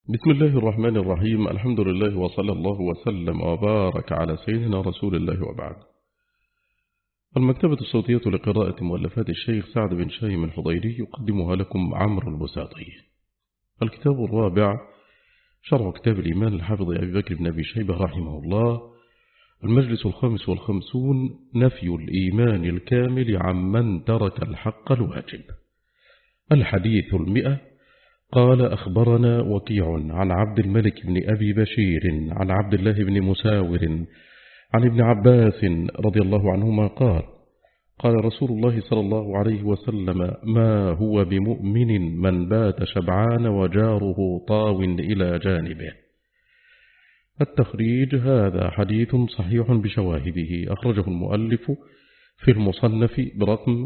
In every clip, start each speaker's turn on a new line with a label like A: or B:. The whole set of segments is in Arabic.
A: بسم الله الرحمن الرحيم. الحمد لله وصلى الله وسلم وبارك على سيدنا رسول الله وبعد. المكتبة الصوتية لقراءة مؤلفات الشيخ سعد بن شايم الحضيري يقدمها لكم عمرو البساطي. الكتاب الرابع شرح كتاب الإيمان الحافظ أبي بكر بن أبي شيبة رحمه الله، المجلس 55، نفي الإيمان الكامل عمن ترك الحق الواجب. الحديث 100. قال أخبرنا وكيع عن عبد الملك بن أبي بشير عن عبد الله بن مساور عن ابن عباس رضي الله عنهما قال قال رسول الله صلى الله عليه وسلم: ما هو بمؤمن من بات شبعان وجاره طاو إلى جانبه. التخريج: هذا حديث صحيح بشواهده، أخرجه المؤلف في المصنف برقم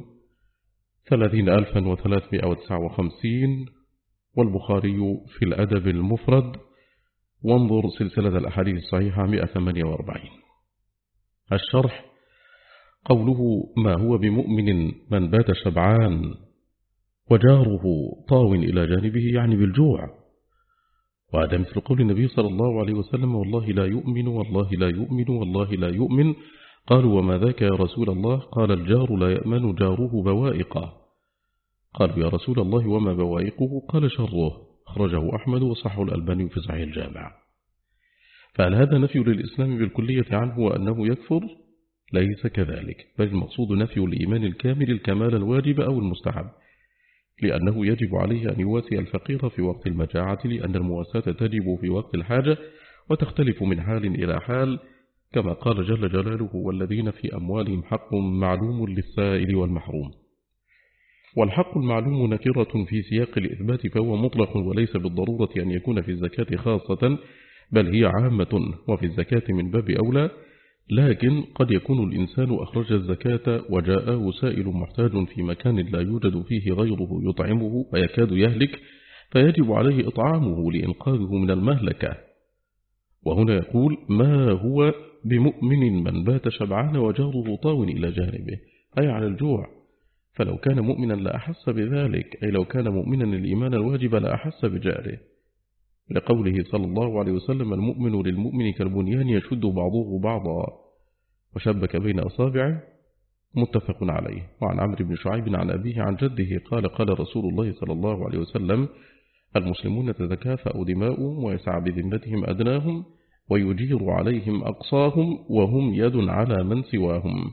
A: 30359، والبخاري في الأدب المفرد، وانظر سلسلة الأحاديث الصحيحة 148. الشرح: قوله ما هو بمؤمن من بات شبعان وجاره طاو إلى جانبه يعني بالجوع، وهذا مثل قول النبي صلى الله عليه وسلم: والله لا يؤمن والله لا يؤمن والله لا يؤمن. قالوا: وما ذاك يا رسول الله؟ قال: الجار لا يأمن جاره بوائقه. قالوا: يا رسول الله وما بوائقه؟ قال: شره. أخرجه أحمد وصححه الألباني في صحيح الجامع. فهل هذا نفي للإسلام بالكلية عنه وأنه يكفر؟ ليس كذلك، بل المقصود نفي الإيمان الكامل الكمال الواجب أو المستحب، لأنه يجب عليه أن يواسي الفقير في وقت المجاعة، لأن المواساة تجب في وقت الحاجة وتختلف من حال إلى حال، كما قال جل جلاله: والذين في أموالهم حق معلوم للسائل والمحروم. والحق المعلوم نكرة في سياق الإثبات، فهو مطلق وليس بالضرورة أن يكون في الزكاة خاصة، بل هي عامة، وفي الزكاة من باب أولى. لكن قد يكون الإنسان أخرج الزكاة وجاءه سائل محتاج في مكان لا يوجد فيه غيره يطعمه ويكاد يهلك، فيجب عليه إطعامه لإنقاذه من المهلكة. وهنا يقول: ما هو بمؤمن من بات شبعان وجاره طاو إلى جانبه، أي على الجوع. فلو كان مؤمنا لأحس بذلك، أي لو كان مؤمنا الإيمان الواجب لأحس بجاره، لقوله صلى الله عليه وسلم: المؤمن للمؤمن كالبنيان يشد بعضه بعضا، وشبك بين أصابعه. متفق عليه. وعن عمرو بن شعيب عن أبيه عن جده قال: قال رسول الله صلى الله عليه وسلم: المسلمون تتكافأ دماؤهم ويسعى بذمتهم أدناهم ويجير عليهم أقصاهم وهم يد على من سواهم.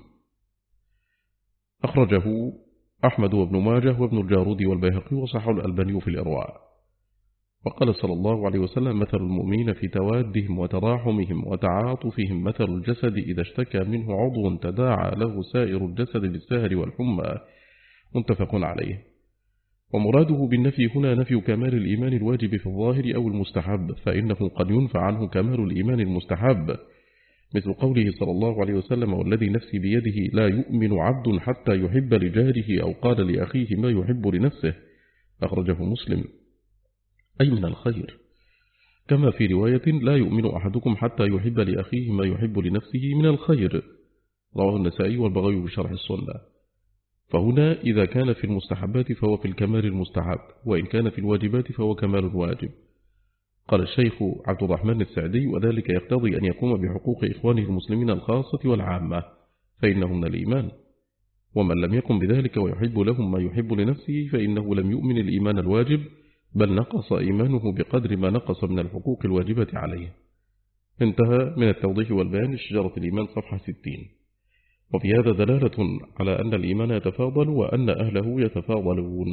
A: أخرجه أحمد وابن ماجه وابن الجارود والبيهقي وصححه الألباني في الإرواء. وقال صلى الله عليه وسلم: مثل المؤمنين في توادهم وتراحمهم وتعاطفهم مثل الجسد إذا اشتكى منه عضو تداعى له سائر الجسد بالسهر والحمى. متفق عليه. ومراده بالنفي هنا نفي كمال الإيمان الواجب في الظاهر أو المستحب، فإنه قد ينفع عنه كمال الإيمان المستحب، مثل قوله صلى الله عليه وسلم: والذي نفسي بيده لا يؤمن عبد حتى يحب لجاره أو قال لأخيه ما يحب لنفسه. أخرجه مسلم، أي من الخير. كما في رواية: لا يؤمن أحدكم حتى يحب لأخيه ما يحب لنفسه من الخير. رواه النسائي والبغوي بشرح السنة. فهنا إذا كان في المستحبات فهو في الكمال المستحب، وإن كان في الواجبات فهو كمال الواجب. قال الشيخ عبد الرحمن السعدي: وذلك يقتضي أن يقوم بحقوق إخوانه المسلمين الخاصة والعامة، فإنه من الإيمان. ومن لم يقم بذلك ويحب لهم ما يحب لنفسه فإنه لم يؤمن الإيمان الواجب، بل نقص إيمانه بقدر ما نقص من الحقوق الواجبة عليه. انتهى من التوضيح والبيان شجرة الإيمان صفحة 60. وفي هذا دلالة على أن الإيمان يتفاضل وأن أهله يتفاضلون.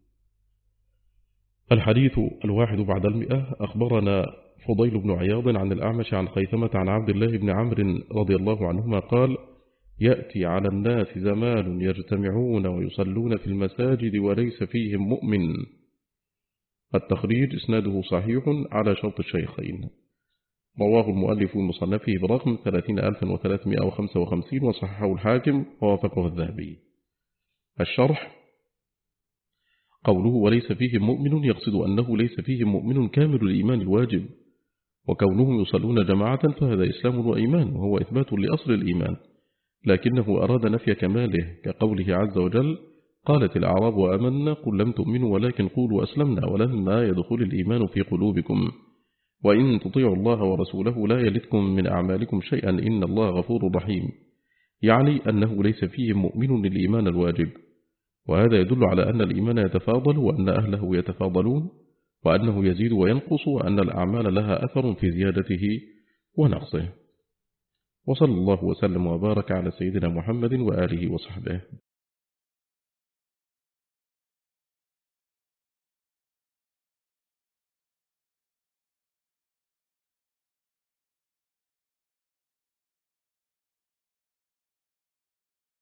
A: الحديث 1 أخبرنا فضيل بن عياض عن الأعمش عن خيثمة عن عبد الله بن عمرو رضي الله عنهما قال: يأتي على الناس زمان يجتمعون ويصلون في المساجد وليس فيهم مؤمن. التخريج: إسناده صحيح على شرط الشيخين. رواه المؤلف في مصنفه برقم 30355 وصححه الحاكم ووافقه الذهبي. الشرح: قوله وليس فيهم مؤمن يقصد أنه ليس فيهم مؤمن كامل الإيمان الواجب، وكونهم يصلون جماعة فهذا إسلام وإيمان، وهو إثبات لأصل الإيمان، لكنه أراد نفي كماله، كقوله عز وجل: قالت الأعراب آمنا قل لم تؤمنوا ولكن قولوا أسلمنا ولما يدخل الإيمان في قلوبكم وإن تطيعوا الله ورسوله لا يلدكم من أعمالكم شيئا إن الله غفور رحيم، يعني أنه ليس فيه مؤمن الإيمان الواجب، وهذا يدل على أن الإيمان يتفاضل وأن أهله يتفاضلون وأنه يزيد وينقص وأن الأعمال لها أثر في زيادته ونقصه. وصلى الله وسلم وبارك على سيدنا محمد وآله وصحبه.